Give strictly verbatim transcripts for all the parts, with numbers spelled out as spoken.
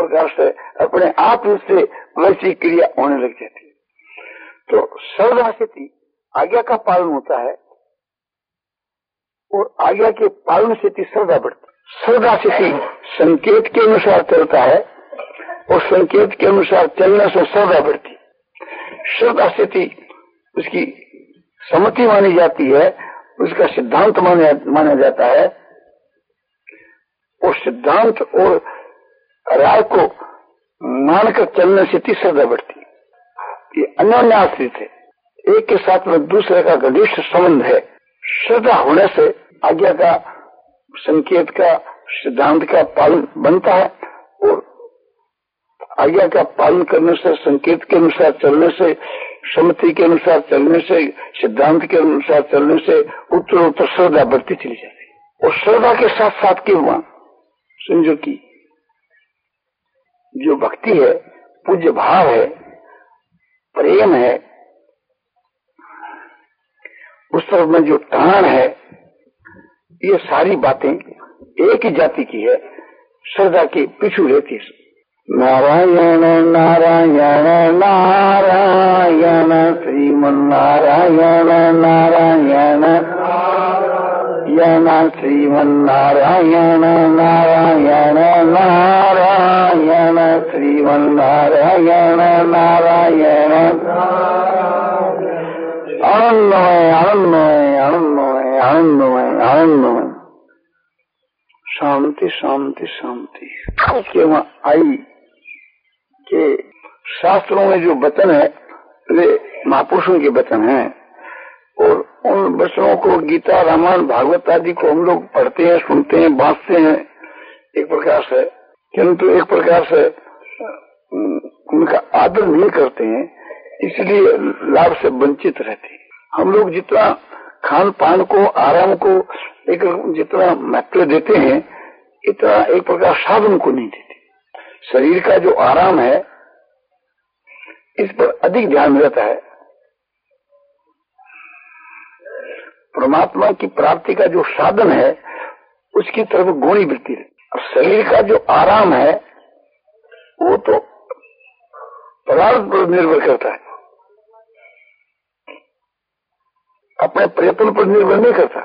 प्रकार से अपने आप से वैसी क्रिया होने लग जाती है। तो श्रद्धा से आज्ञा का पालन होता है और आज्ञा के पालन से श्रद्धा बढ़ती है। श्रद्धा से संकेत के अनुसार चलता है और संकेत के अनुसार चलने से श्रद्धा बढ़ती। श्रद्धा से उसकी सम्मति मानी जाती है, उसका सिद्धांत माना माना जाता है और सिद्धांत और राय को मानकर चलने से श्रद्धा बढ़ती है। ये अन्योन्याश्रित है, एक के साथ में दूसरे का घनिष्ठ संबंध है। श्रद्धा होने से आज्ञा का, संकेत का, सिद्धांत का पालन बनता है और आज्ञा का पालन करने से, संकेत के अनुसार चलने से, सम्मति के अनुसार चलने से, सिद्धांत के अनुसार चलने से उत्तर उत्तर श्रद्धा बढ़ती चली जाती है। और श्रद्धा के साथ साथ की वहां समझो कि जो भक्ति है, पूज्य भाव है, प्रेम है, उस तरफ में जो टान है, ये सारी बातें एक ही जाति की है, श्रद्धा के पीछू रहती है। नारायण नारायण नारायण श्रीमन नारायण नारायण यण श्रीमन नारायण नारायण नारायण श्रीमन नारायण नारायण आनंदमय आनंदमय आनंदमय आनंदमय आनंदमय। शांति शांति शांति। के वहां आई के शास्त्रों में जो वचन है वे महापुरुषों के वचन हैं और उन वचनों को गीता, रामायण, भागवत आदि को हम लोग पढ़ते हैं, सुनते हैं, बांटते हैं एक प्रकार से, किंतु एक प्रकार से उनका आदर नहीं करते हैं, इसलिए लाभ से वंचित रहते हैं। हम लोग जितना खान पान को, आराम को एक जितना महत्व देते हैं, इतना एक प्रकार साधन को नहीं देते। शरीर का जो आराम है इस पर अधिक ध्यान रहता है। परमात्मा की प्राप्ति का जो साधन है उसकी तरफ गौणी वृत्ति है। और शरीर का जो आराम है वो तो पदार्थ पर निर्भर करता है, अपने प्रयत्न पर निर्भर नहीं करता,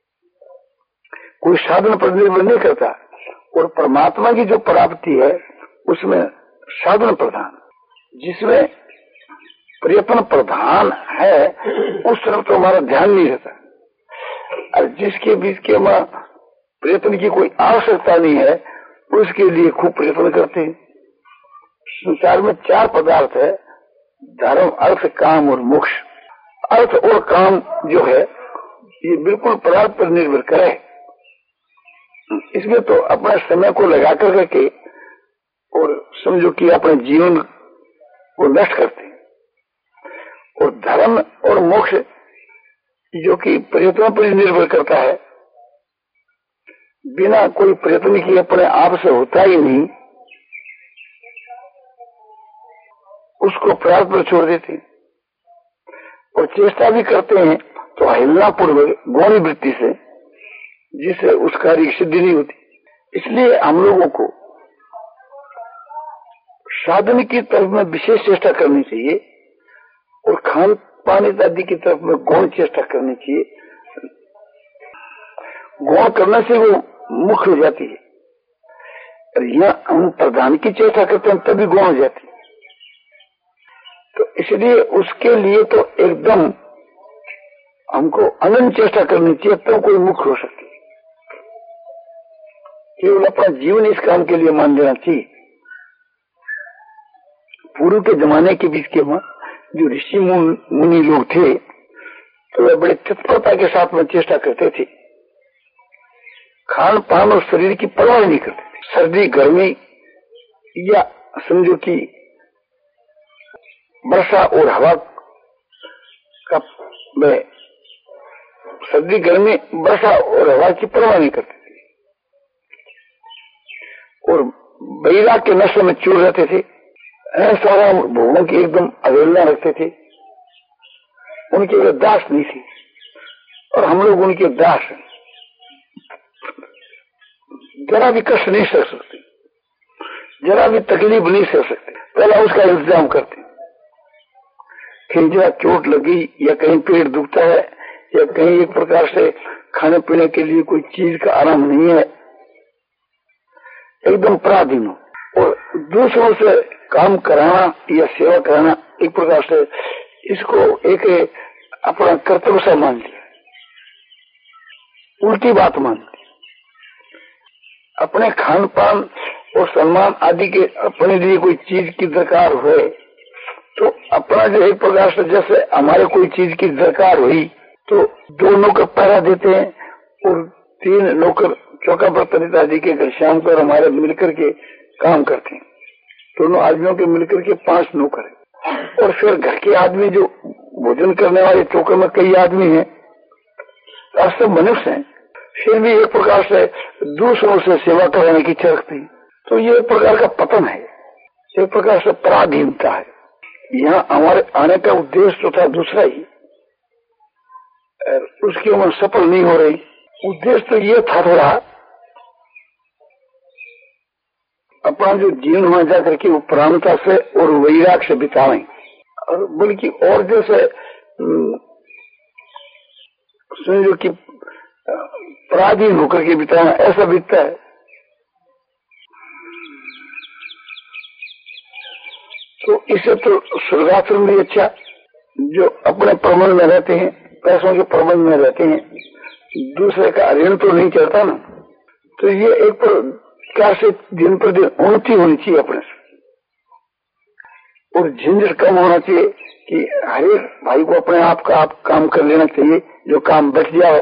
कोई साधन पर निर्भर नहीं करता। और परमात्मा की जो प्राप्ति है उसमें साधन प्रधान, जिसमें प्रयत्न प्रधान है उस तरफ तो हमारा ध्यान नहीं रहता। और जिसके बीच के में प्रयत्न की कोई आवश्यकता नहीं है उसके लिए खूब प्रयत्न करते हैं। संसार में चार पदार्थ है, धर्म, अर्थ, काम और मोक्ष। अर्थ और काम जो है ये बिल्कुल पदार्थ पर निर्भर करे, इसमें तो अपने समय को लगा कर करके और समझो कि अपने जीवन को नष्ट करते हैं। और धर्म और मोक्ष जो कि प्रयत्न पर निर्भर करता है, बिना कोई प्रयत्न किए अपने आप से होता ही नहीं, उसको प्रार्थ पर छोड़ देते हैं। और चेष्टा भी करते हैं तो हिलना पूर्वक गौणी वृत्ति से, जिससे उस कार्य की सिद्धि नहीं होती। इसलिए हम लोगों को साधन की तरफ में विशेष चेष्टा करनी चाहिए और खान पान आदि की तरफ में गौण चेष्टा करनी चाहिए। गौण करने से वो मुख्य हो जाती है, और यहाँ हम प्रधान की चेष्टा करते हैं तभी गौण हो जाती है। तो इसलिए उसके लिए तो एकदम हमको अनंत चेष्टा करनी चाहिए, तब तो कोई मुख्य हो सकती है। केवल अपना जीवन इस काम के लिए मान लेना चाहिए। पूर्व के जमाने के बीच के वहां जो ऋषि मुनि लोग थे तो वे बड़े तत्परता के साथ में चेष्टा करते थे, खान पान और शरीर की परवाह नहीं करते थे। सर्दी, गर्मी या समझो कि वर्षा और हवा का, सर्दी, गर्मी, वर्षा और हवा की परवाह नहीं करते थे और बैराग के नशे में चूर रहते थे। सारा भोगों की एकदम अवहेलना रखते थे, उनके दास नहीं थी और हम लोग उनके दास हैं, जरा भी कष्ट नहीं सह सकते। जरा भी तकलीफ नहीं सह सकते, पहला उसका इंतजाम करते। कहीं जरा चोट लगी या कहीं पेट दुखता है या कहीं एक प्रकार से खाने पीने के लिए कोई चीज का आराम नहीं है, एकदम पराधीन हो। और दूसरों से काम कराना या सेवा कराना एक प्रकार से इसको एक अपना कर्तव्य सा मान लिया, उल्टी बात मान ली। अपने खान पान और सम्मान आदि के अपने लिए कोई चीज की दरकार हुए तो अपना जो एक प्रकार से जैसे हमारे कोई चीज की दरकार हुई तो दो नौकर पहरा देते हैं और तीन नौकर चौका बर्तन आदि के घर शाम को हमारे मिलकर के काम करते हैं। दोनों आदमियों के मिलकर के पांच नौकर है और फिर घर के आदमी जो भोजन करने वाले चौके में कई आदमी हैं, सब मनुष्य हैं, फिर भी एक प्रकार से दूसरों से सेवा कराने की इच्छा रखते हैं। तो ये एक प्रकार का पतन है, एक प्रकार से पराधीनता है। यहाँ हमारे आने का उद्देश्य तो था दूसरा ही, उसकी उम्र सफल नहीं हो रही। उद्देश्य तो ये था थोड़ा अपना जो जीवन वहां जाकर के वो प्राणता से और वैराग से बिताएं, और बल्कि और जैसे समझो कि पराधीन होकर के बिताना, ऐसा बीतता है। तो इससे तो स्वर्गाश्रम भी अच्छा, जो अपने प्रबंध में रहते हैं, पैसों के प्रबंध में रहते हैं, दूसरे का ऋण तो नहीं चलता ना। तो ये एक प्रकार से दिन पर दिन उन्नति होनी चाहिए अपने से, और झंझट कम होना चाहिए कि हर एक भाई को अपने आप का आप काम कर लेना चाहिए, जो काम बच जाए।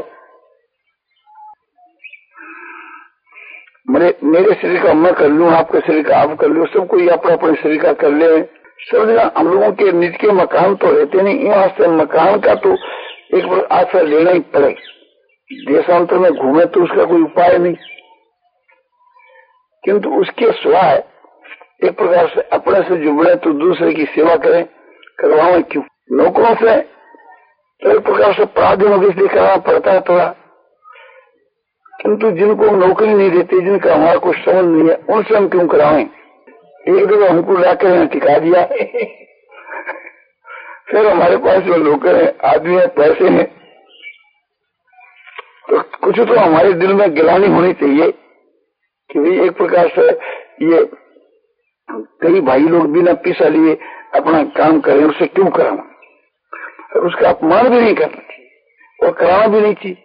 मेरे मेरे शरीर का मैं कर लूं, आपके शरीर का आप कर लो, सब कोई अपने अपने शरीर का कर ले। सब जगह हम लोगों के निज के मकान तो रहते नहीं, यहाँ से मकान का तो एक बार आश्रय लेना ही पड़े। देशांतर में घूमे तो उसका कोई उपाय नहीं, किंतु उसके सिवाय एक प्रकार से अपने से जुड़े तो दूसरे की सेवा करें, करवाएं क्यों। नौकरों से तो एक प्रकार से पराधीनों के इसलिए करना पड़ता है थोड़ा, किंतु जिनको नौकरी नहीं देती, जिनका हमारा कुछ समझ नहीं है, उनसे हम क्यों कराएं। एक जगह हमको लाकर टिका दिया फिर हमारे पास जो नौकर है, आदमी है, पैसे हैं, तो कुछ तो हमारे दिल में गिलानी होनी चाहिए कि भाई एक प्रकार से ये कई भाई लोग बिना पैसा लिए अपना काम करें, उसे क्यों कराना। उसका अपमान भी नहीं करना चाहिए और कराना भी नहीं चाहिए।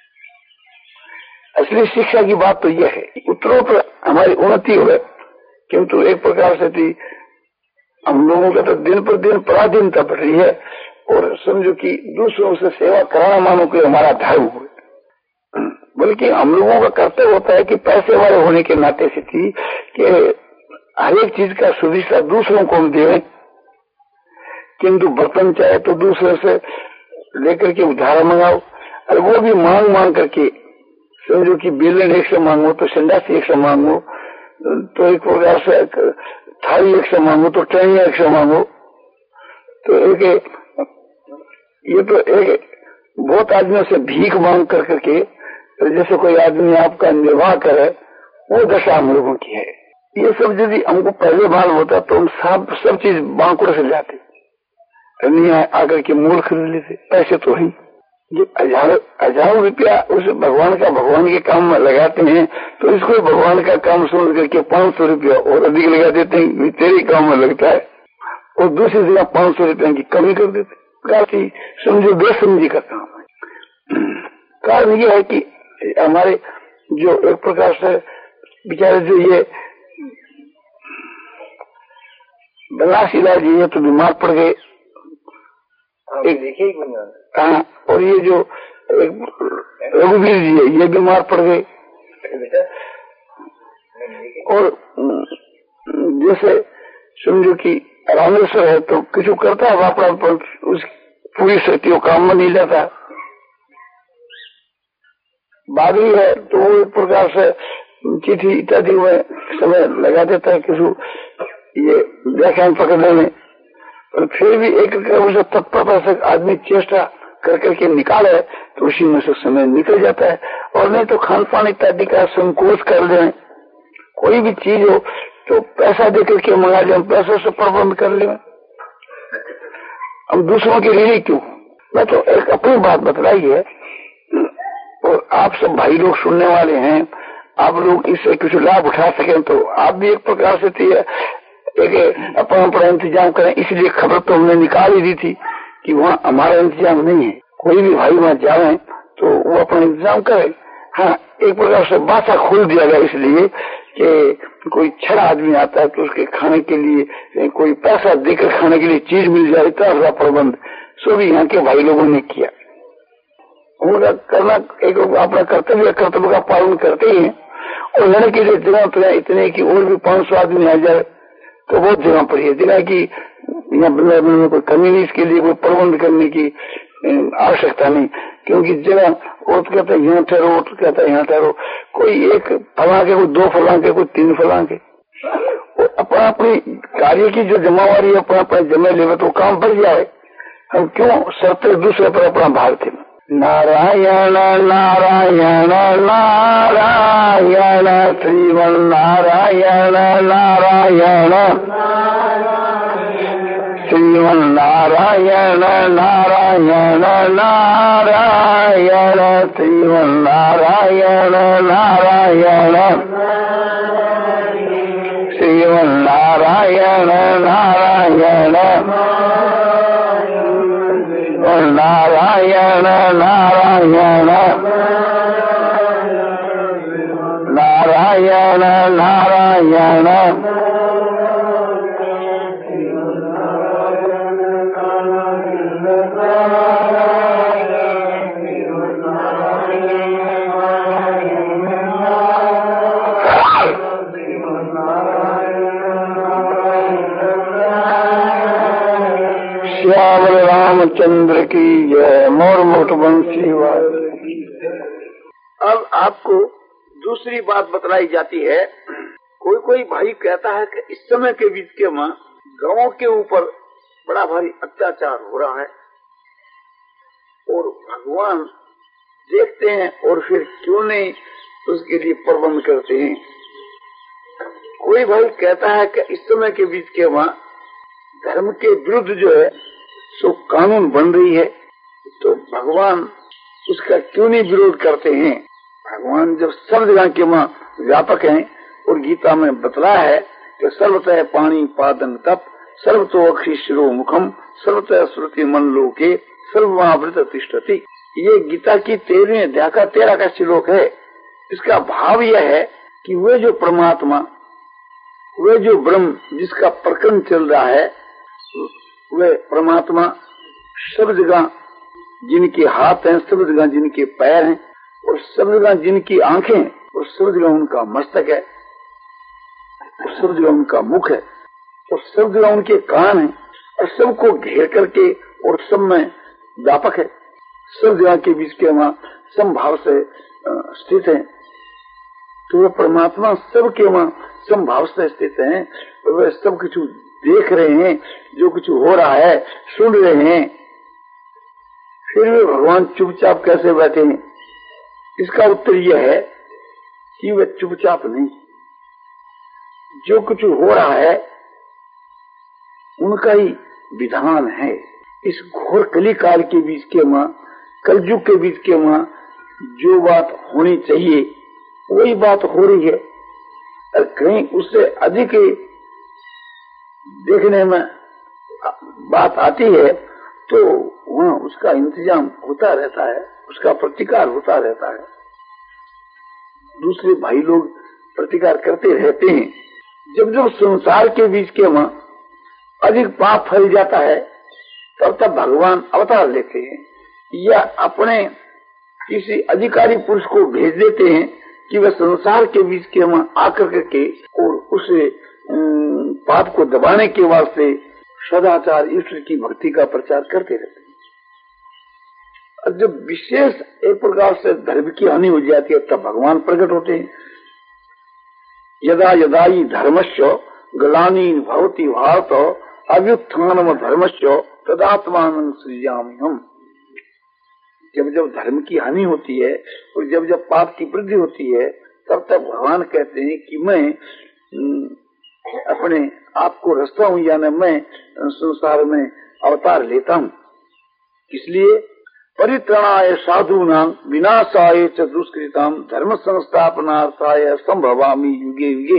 असली शिक्षा की बात तो यह है, उत्तरोत्तर हमारी उन्नति हो, किंतु एक प्रकार से थी हम लोगों का तो दिन पर दिन पराधीनता बढ़ रही है, और समझो कि दूसरों से सेवा कराना मानो कि हमारा धर्म हो, बल्कि हम लोगों का कर्तव्य होता है कि पैसे वाले होने के नाते से थी कि हर एक चीज का सुविधा दूसरों को हम दें, किंतु बर्तन चाहे तो दूसरे से लेकर के उधार मंगाओ, और वो भी मांग मांग करके समझो कि बेलन एक से मांगो तो संडासी एक से मांगो, तो एक प्रकार से थाली एक से मांगो तो टहनिया एक से मांगो। तो एक ये तो एक बहुत आदमियों से भीख मांग कर करके जैसे कोई आदमी आपका निर्वाह करे, वो दशा हम लोगों की है। ये सब यदि हमको पहले बार होता तो हम सब सब चीज बांकुड़ से जाते, नहीं आकर के मूल खरीद लेते। पैसे तो ही हजारों हजारों रुपया उस भगवान का भगवान के काम में लगाते हैं, तो इसको भगवान का काम समझ करके पांच सौ रुपया और अधिक लगा देते हैं, तेरे काम में लगता है, और दूसरी जगह पांच सौ रुपया की कमी कर देते। काफी समझो बेसमझी का काम है। कारण ये है कि हमारे जो एक प्रकार से बेचारे जो ये बनास इलाज ये तो बीमार पड़ गए, एक देखिए हाँ, और ये जो रघुवीर जी है ये बीमार पड़ गए, और जैसे समझो कि रामेश्वर है तो कुछ करता है वापरा पर उस पूरी शक्तियों काम में नहीं लेता। बादरी है तो वो एक प्रकार से चिट्ठी इत्यादि में समय लगा देता है किसी ये व्याख्यान पकड़ने में, और फिर भी एक उसे तत्परता से आदमी चेष्टा कर करके निकाले तो उसी में से समय निकल जाता है। और नहीं तो खान पान इत्यादि का संकोच कर ले, कोई भी चीज हो तो पैसा देकर के मंगा ले, हम पैसों से प्रबंध कर ले, हम दूसरों के लिए क्यों। मैं तो एक अपनी बात बतलाई है, और आप सब भाई लोग सुनने वाले हैं, आप लोग इससे कुछ लाभ उठा सकें तो आप भी एक प्रकार से थी एक अपना अपना इंतजाम करें। इसलिए खबर तो हमने निकाल ही दी थी कि वहाँ हमारा इंतजाम नहीं है, कोई भी भाई वहाँ जाए तो वो अपना इंतजाम करे। हाँ, एक प्रकार से बासा खोल दिया गया इसलिए कि कोई छड़ा आदमी आता है तो उसके खाने के लिए कोई पैसा देकर खाने के लिए चीज मिल जाए, इतना प्रबंध सो भी यहाँ के भाई लोगों ने किया। उनका करना एक अपना कर्तव्य कर्तव्य का पालन करते ही हैं। और रहने के लिए जगह तो इतने की और भी पांच सौ आदमी आ जाए तो बहुत जगह पड़ी है, जगह की यहाँ वृंदावन में कोई कमी नहीं, इसके लिए कोई प्रबंध करने की आवश्यकता नहीं। क्योंकि जगह वो तो कहता है यहाँ ठहरो, वो तो कहता है यहाँ ठहरो, कोई एक फलां के, कोई दो फलां के, कोई तीन फलां के, अपना अपनी कार्य की जो जमावारी है अपना अपना जमे ले तो काम बढ़ जाए। हम क्यों सत्य दूसरे पर अपना भागते। नारायण नारायण नारायण श्रीमन नारायण नारायण श्रीमन नारायण नारायण नारायण श्रीमन नारायण नारायण श्रीमन नारायण नारायण नारायण नारायण नारायण नारायण श्यामल रामचंद्र की जय। मोर मोट बंसी वाले। अब आपको दूसरी बात बतलाई जाती है। कोई कोई भाई कहता है कि इस समय के बीच के माँ गांवों के ऊपर बड़ा भारी अत्याचार हो रहा है और भगवान देखते हैं और फिर क्यों नहीं उसके लिए प्रबंध करते हैं। कोई भाई कहता है कि इस समय के बीच के माँ धर्म के विरुद्ध जो है सो कानून बन रही है, तो भगवान उसका क्यों नहीं विरोध करते हैं। भगवान जब सब जगह के माँ व्यापक हैं और गीता में बतलाया है कि सर्वतः पाणी पादन तप सर्वतो अक्षि शिरो मुखम सर्वतः श्रुति मन लोके सर्वमावृत तिष्ठति। ये गीता की तेरहवीं अध्याय का तेरह का श्लोक है। इसका भाव यह है कि वे जो परमात्मा, वे जो ब्रह्म जिसका प्रकरण चल रहा है, वे परमात्मा सब जगह जिनके हाथ हैं, सब जगह जिनके पैर हैं और सब जगह जिनकी आंखें और सब जगह उनका मस्तक है और सब जगह उनका मुख है और सब जगह उनके कान हैं और सबको घेर करके और सब में व्यापक है, सब जगह के बीच के वहाँ समभाव से स्थित है। तो वह परमात्मा सबके वहाँ समभाव से स्थित है, वह सब कुछ देख रहे हैं, जो कुछ हो रहा है सुन रहे हैं, फिर भी भगवान चुपचाप कैसे बैठे हैं। इसका उत्तर यह है कि वे चुपचाप नहीं, जो कुछ हो रहा है उनका ही विधान है। इस घोर कली काल के बीच के माँ, कलयुग के बीच के माँ जो बात होनी चाहिए वही बात हो रही है, और कहीं उससे अधिक देखने में बात आती है तो वहाँ उसका इंतजाम होता रहता है, उसका प्रतिकार होता रहता है। दूसरे भाई लोग प्रतिकार करते रहते हैं। जब जब संसार के बीच के वहाँ अधिक पाप फैल जाता है तब तब भगवान अवतार लेते हैं या अपने किसी अधिकारी पुरुष को भेज देते हैं कि वह संसार के बीच के वहाँ आकर करके और उसे पाप को दबाने के वास्ते सदाचार ईश्वर की भक्ति का प्रचार करते रहते हैं। और जब विशेष एक प्रकार से धर्म की हानि हो जाती है तब भगवान प्रकट होते हैं। यदा यदा ही धर्मस्य ग्लानि भवति भारत अभ्युत्थानम धर्मस्य तदात्मानं सृजामि हम। जब जब धर्म की हानि होती है और जब जब पाप की वृद्धि होती है तब तक भगवान कहते हैं कि मैं अपने आप को रचता हूँ, यानी मैं संसार में अवतार लेता हूँ। इसलिए परित्रणाय साधूनां विनाशाय च दुष्कृतां धर्म संस्थापनार्थाय संभवामि युगे युगे।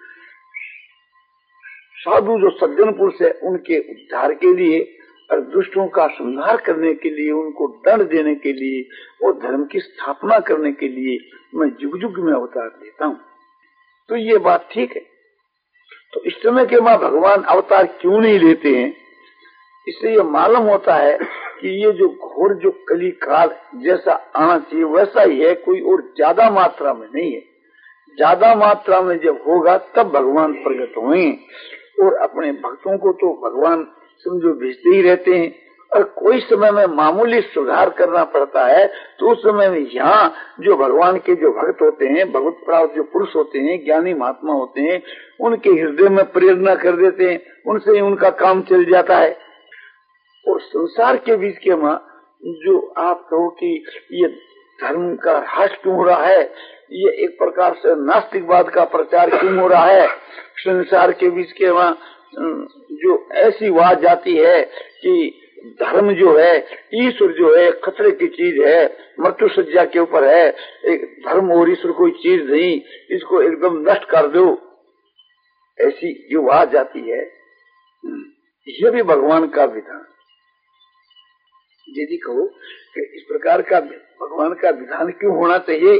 साधु जो सज्जन पुरुष है उनके उद्धार के लिए और दुष्टों का संहार करने के लिए, उनको दंड देने के लिए और धर्म की स्थापना करने के लिए मैं युग युग में अवतार लेता हूँ। तो ये बात ठीक है। तो इस समय के माँ भगवान अवतार क्यों नहीं लेते हैं? इससे ये मालूम होता है कि ये जो घोर जो कली काल जैसा आना चाहिए वैसा ही है, कोई और ज्यादा मात्रा में नहीं है। ज्यादा मात्रा में जब होगा तब भगवान प्रकट होंगे, और अपने भक्तों को तो भगवान समझो भेजते ही रहते हैं। और कोई समय में मामूली सुधार करना पड़ता है तो उस समय में यहाँ जो भगवान के जो भक्त होते हैं, भगवत प्राप्त जो पुरुष होते हैं, ज्ञानी महात्मा होते हैं, उनके हृदय में प्रेरणा कर देते हैं, उनसे ही उनका काम चल जाता है। और संसार के बीच के माँ जो आप कहो कि ये धर्म का ह्रास क्यों हो रहा है, ये एक प्रकार से नास्तिकवाद का प्रचार क्यों हो रहा है, संसार के बीच के माँ जो ऐसी बात जाती है कि धर्म जो है, ईश्वर जो है खतरे की चीज है, मृत्यु सज्जा के ऊपर है, एक धर्म और ईश्वर कोई चीज नहीं, इसको एकदम नष्ट कर दो, ऐसी जो बात जाती है, यह भी भगवान का विधान। यदि कहो कि इस प्रकार का भगवान का विधान क्यों होना चाहिए,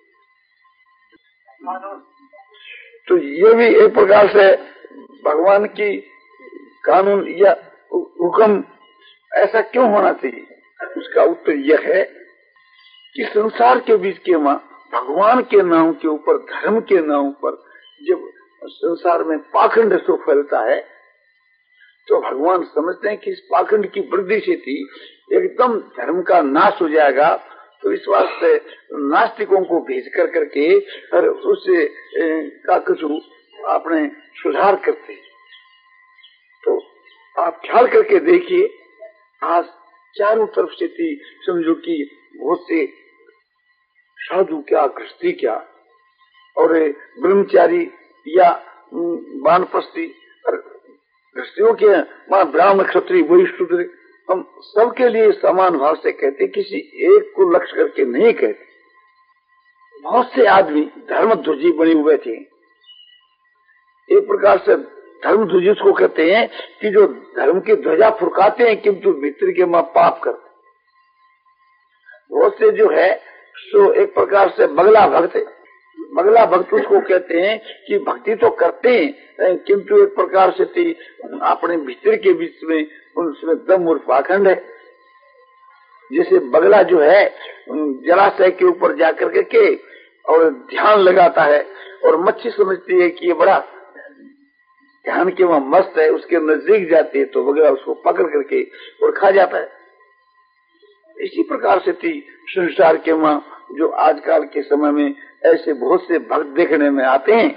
तो ये भी एक प्रकार से भगवान की कानून या हुक्म ऐसा क्यों होना चाहिए, उसका उत्तर यह है कि संसार के बीच के माँ भगवान के नाम के ऊपर, धर्म के नाम पर जब संसार में पाखंड सो फैलता है तो भगवान समझते हैं कि इस पाखंड की वृद्धि से थी एकदम धर्म का नाश हो जाएगा। तो इस वास्ते नास्तिकों को भेज कर करके और उससे का कुछ अपने सुधार करते। तो आप ख्याल करके देखिए, आज चारों तरफ से थी समझो कि बहुत से साधु क्या, गृहस्थी क्या, और ब्रह्मचारी या वानप्रस्थी, गृहस्थियों के मां ब्राह्मण क्षत्रिय वही शूद्र, हम सबके लिए समान भाव से कहते, किसी एक को लक्ष्य करके नहीं कहते। बहुत से आदमी धर्म ध्वजी बने हुए थे। एक प्रकार से धर्म ध्वजी उसको कहते हैं कि जो धर्म की ध्वजा फुरकाते हैं किंतु भीतर के मां पाप करते। बहुत से जो है सो एक प्रकार से बगला भक्त, बगला भक्त उसको कहते हैं कि भक्ति तो करते हैं किंतु एक प्रकार से थी अपने भीतर के बीच में उसमें दम और पाखंड है। जैसे बगला जो है जलाशय के ऊपर जाकर के, के और ध्यान लगाता है और मच्छी समझती है कि ये बड़ा ध्यान के वहां मस्त है, उसके नजदीक जाती है तो बगला उसको पकड़ करके और खा जाता है। इसी प्रकार से थी संसार के मां जो आजकल के समय में ऐसे बहुत से भक्त देखने में आते हैं,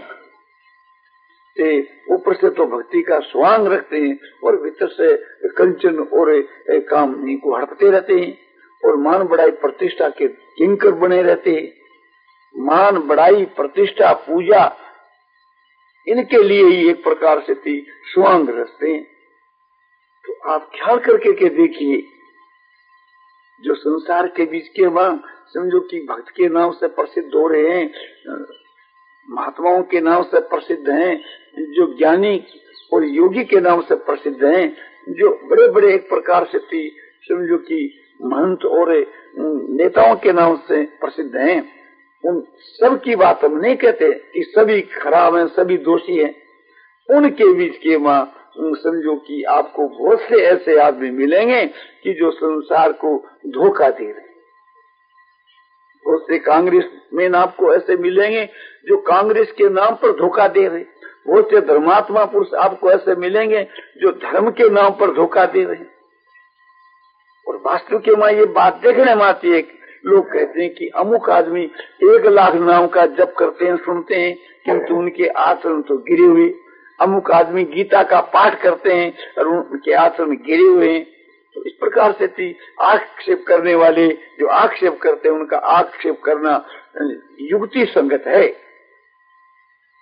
ऊपर से तो भक्ति का स्वांग रखते हैं और भीतर से कंचन और काम नहीं को हड़पते रहते हैं और मान बढ़ाई प्रतिष्ठा के किंकर बने रहते हैं। मान बढ़ाई प्रतिष्ठा पूजा इनके लिए ही एक प्रकार से थी स्वांग रखते हैं। तो आप ख्याल करके के देखिए, जो संसार के बीच के मां समझो कि भक्त के नाम से प्रसिद्ध हो रहे हैं, महात्माओं के नाम से प्रसिद्ध हैं, जो ज्ञानी और योगी के नाम से प्रसिद्ध हैं, जो बड़े बड़े एक प्रकार से थी समझो कि महंत और नेताओं के नाम से प्रसिद्ध हैं, उन सब की बात हम नहीं कहते कि सभी खराब हैं, सभी दोषी हैं। उनके बीच के मां समझो कि आपको बहुत से ऐसे आदमी मिलेंगे कि जो संसार को धोखा दे रहे। बहुत से कांग्रेस में आपको ऐसे मिलेंगे जो कांग्रेस के नाम पर धोखा दे रहे। बहुत से धर्मात्मा पुरुष आपको ऐसे मिलेंगे जो धर्म के नाम पर धोखा दे रहे। और वास्तव के मां ये बात देखने में आती है, लोग कहते हैं कि अमुक आदमी एक लाख नाम का जप करते हैं, सुनते हैं, किंतु उनके आचरण तो गिरे हुए। अमुक आदमी गीता का पाठ करते हैं और उनके आचरण गिरे हुए हैं। तो इस प्रकार से थी आक्षेप करने वाले जो आक्षेप करते हैं, उनका आक्षेप करना युक्ति संगत है।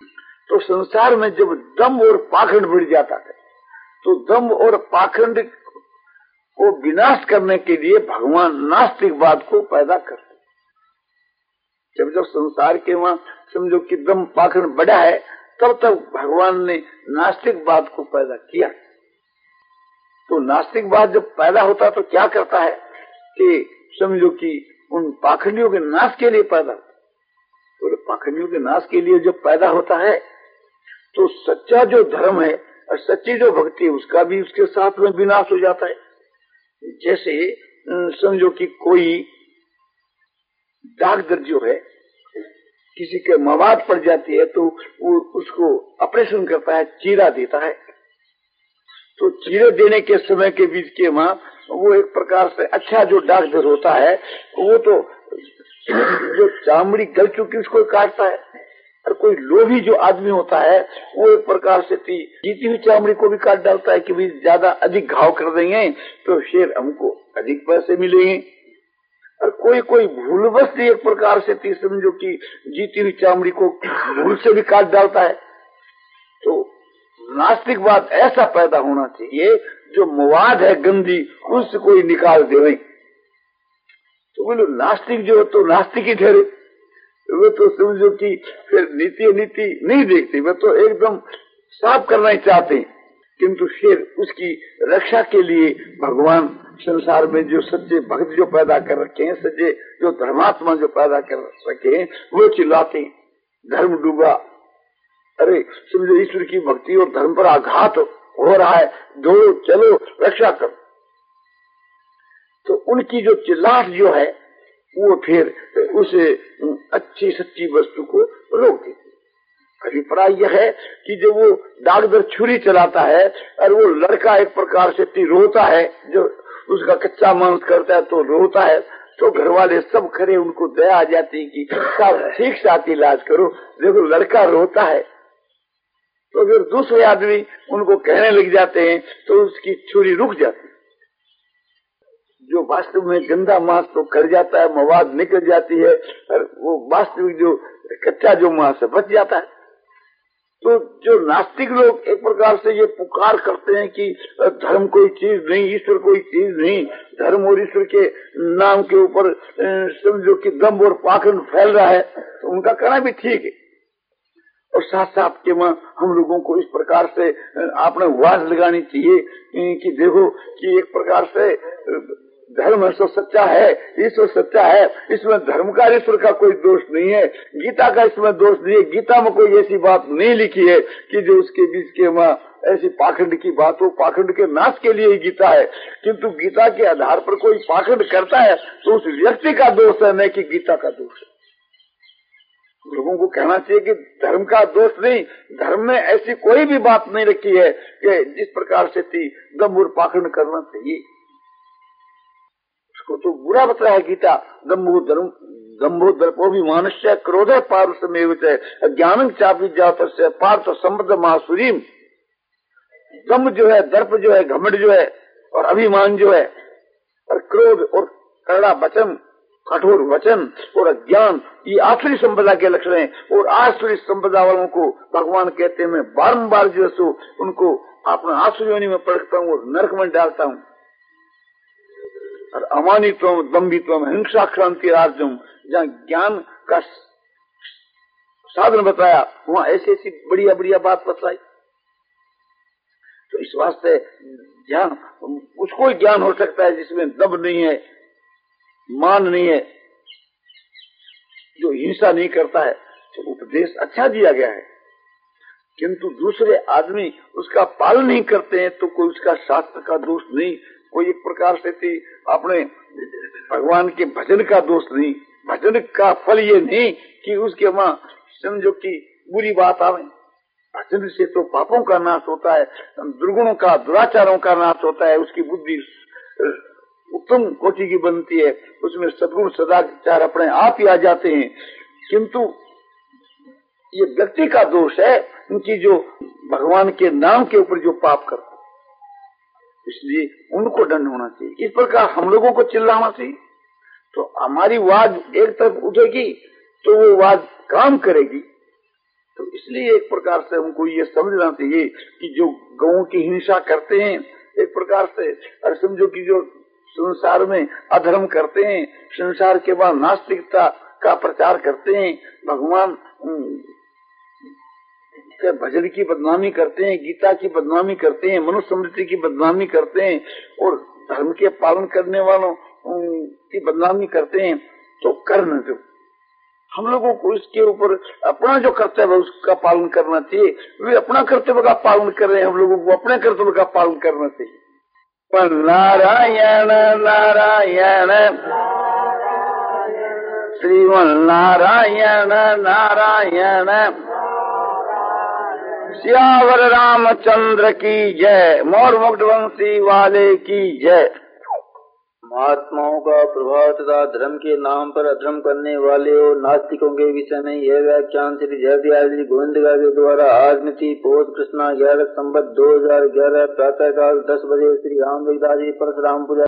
तो संसार में जब दम्भ और पाखंड बढ़ जाता है तो दम्भ और पाखंड को विनाश करने के लिए भगवान नास्तिकवाद को पैदा करते। जब जब संसार के वहां समझो कि दम्भ पाखंड बढ़ा है तब तक भगवान ने नास्तिकवाद को पैदा किया। तो नास्तिकवाद जब पैदा होता तो क्या करता है कि समझो कि उन पाखंडियों के नाश के लिए पैदा होता। तो पाखंडियों के नाश के लिए जब पैदा होता है तो सच्चा जो धर्म है और सच्ची जो भक्ति है उसका भी उसके साथ में विनाश हो जाता है। जैसे समझो कि कोई डाकदर जो है किसी के मवाद पड़ जाती है तो वो उसको ऑपरेशन करता है, चीरा देता है। तो चीरे देने के समय के बीच के वहां वो एक प्रकार से अच्छा जो डाकदर होता है वो तो जो चामड़ी गल चुकी उसको काटता है, और कोई लोभी जो आदमी होता है वो एक प्रकार से जीती हुई चामड़ी को भी काट डालता है कि भी ज्यादा अधिक घाव कर देंगे तो शेर हमको अधिक पैसे मिलेंगे। और कोई कोई भूलवश एक प्रकार से ती समझो कि जीती हुई चामड़ी को भूल से भी काट डालता है। तो नास्तिकवाद ऐसा पैदा होना चाहिए जो मवाद है गंदी उससे कोई निकाल दे। तो बोलो नास्तिक जो तो नास्तिक ही ठहरे, वे तो समझो कि फिर नीति नीति नहीं देखते, वे तो एकदम साफ करना ही चाहते हैं। किंतु फिर उसकी रक्षा के लिए भगवान संसार में जो सच्चे भक्त जो पैदा कर रखे हैं, सच्चे जो धर्मात्मा जो पैदा कर रखे हैं वो चिल्लाते हैं धर्म डूबा, अरे समझो ईश्वर की भक्ति और धर्म पर आघात हो रहा है, दौड़ो चलो रक्षा करो। तो उनकी जो चिल्लाहट जो है वो फिर उसे अच्छी सच्ची वस्तु को रोक देती। अभिप्राय यह है कि जब वो डाकदर छुरी चलाता है और वो लड़का एक प्रकार से रोता है, जो उसका कच्चा मांस करता है तो रोता है, तो घर वाले सब खड़े उनको दया आ जाती है कि सब ठीक साथ इलाज करो। देखो लड़का रोता है, तो फिर दूसरे आदमी उनको कहने लग जाते हैं तो उसकी छुरी रुक जाती है। जो वास्तव में गंदा मांस तो कर जाता है, मवाद निकल जाती है और वो वास्तविक जो कच्चा जो मांस है बच जाता है। तो जो नास्तिक लोग एक प्रकार से ये पुकार करते हैं कि धर्म कोई चीज नहीं, ईश्वर कोई चीज नहीं, धर्म और ईश्वर के नाम के ऊपर समझो कि दम्भ और पाखंड फैल रहा है, तो उनका कहना भी ठीक है। और साथ साथ के वहाँ हम लोगों को इस प्रकार से आपने आवाज लगानी चाहिए कि देखो कि एक प्रकार से धर्म तो सच्चा है, ईश्वर सच्चा है, इसमें धर्म का ईश्वर का कोई दोष नहीं है, गीता का इसमें दोष नहीं है। गीता में कोई ऐसी बात नहीं लिखी है कि जो उसके बीच के वहाँ ऐसी पाखंड की बात हो। पाखंड के नाश के लिए ही गीता है, किंतु गीता के आधार पर कोई पाखंड करता है तो उस व्यक्ति का दोष है, नहीं कि गीता का दोष है। लोगों को कहना चाहिए कि धर्म का दोष नहीं, धर्म में ऐसी कोई भी बात नहीं रखी है कि जिस प्रकार से थी दम्भ और पाखंड करना चाहिए। उसको तो बुरा बताया है गीता, दम्भो धर्म दम्भो दर्पो भी मानुष्य क्रोध पारुषमेव ज्ञान चापी जात पार्थ संबद्ध महासुरीम। दम्भ जो है, दर्प जो है, घमंड जो है और अभिमान जो है और क्रोध और कड़ा वचन, कठोर वचन और अज्ञान, ये आसुरी संपदा के लक्षण हैं। और आसुरी संपदा वालों को भगवान कहते हैं मैं बारम्बार जो सो उनको अपने आसुरी में पड़कता हूँ और नरक में डालता हूँ। और अमानित्व दम्भित्व हिंसा क्रांति राज्यम, जहाँ ज्ञान का साधन बताया वहाँ ऐसी ऐसी बढ़िया बढ़िया बात बताई। तो इस वास्ते जहाँ उसको ज्ञान हो सकता है जिसमें दम्भ नहीं है, मान नहीं है, जो हिंसा नहीं करता है, तो उपदेश अच्छा दिया गया है। किंतु दूसरे आदमी उसका पालन नहीं करते हैं तो कोई उसका शास्त्र का दोष नहीं, कोई एक प्रकार से थी अपने भगवान के भजन का दोष नहीं। भजन का फल ये नहीं कि उसके वहां समझो कि बुरी बात आवे। भजन से तो पापों का नाश होता है, दुर्गुणों का, दुराचारों का नाश होता है, उसकी बुद्धि उत्तम कोटि की बनती है, उसमें सद्गुण सदाचार अपने आप ही आ जाते हैं। किंतु ये व्यक्ति का दोष है उनकी जो भगवान के नाम के ऊपर जो पाप करते, इसलिए उनको दंड होना चाहिए। इस प्रकार हम लोगों को चिल्लाना चाहिए तो हमारी आवाज एक तरफ उठेगी तो वो आवाज काम करेगी, तो इसलिए एक प्रकार से हमको ये समझना चाहिए कि जो गौं की हिंसा करते हैं, एक प्रकार से और समझो कि जो संसार में अधर्म करते हैं, संसार के बाद नास्तिकता का प्रचार करते हैं, भगवान के भजन की बदनामी करते हैं, गीता की बदनामी करते हैं, मनुष्य स्मृति की बदनामी करते हैं और धर्म के पालन करने वालों की बदनामी करते हैं, तो करना जो हम लोगों को इसके ऊपर अपना जो कर्तव्य है उसका पालन करना चाहिए। वे अपना कर्तव्य का पालन कर रहे हैं, हम लोगों को अपने कर्तव्य का पालन करना चाहिए। पर नारायण नारायण श्रीमन नारायण नारायण सियावर रामचंद्र की जय, मोर मुकुटवंशी वाले की जय। महात्माओं का प्रभाव तथा धर्म के नाम पर अधर्म करने वाले और नास्तिकों के विषय में यह व्याख्यान श्री जयदयाल जी गोविंदगा के द्वारा आज मिति पौष कृष्णा ग्यारह संवत दो हजार ग्यारह प्रातः काल दस बजे श्री राम विदास जी परशुराम पूजा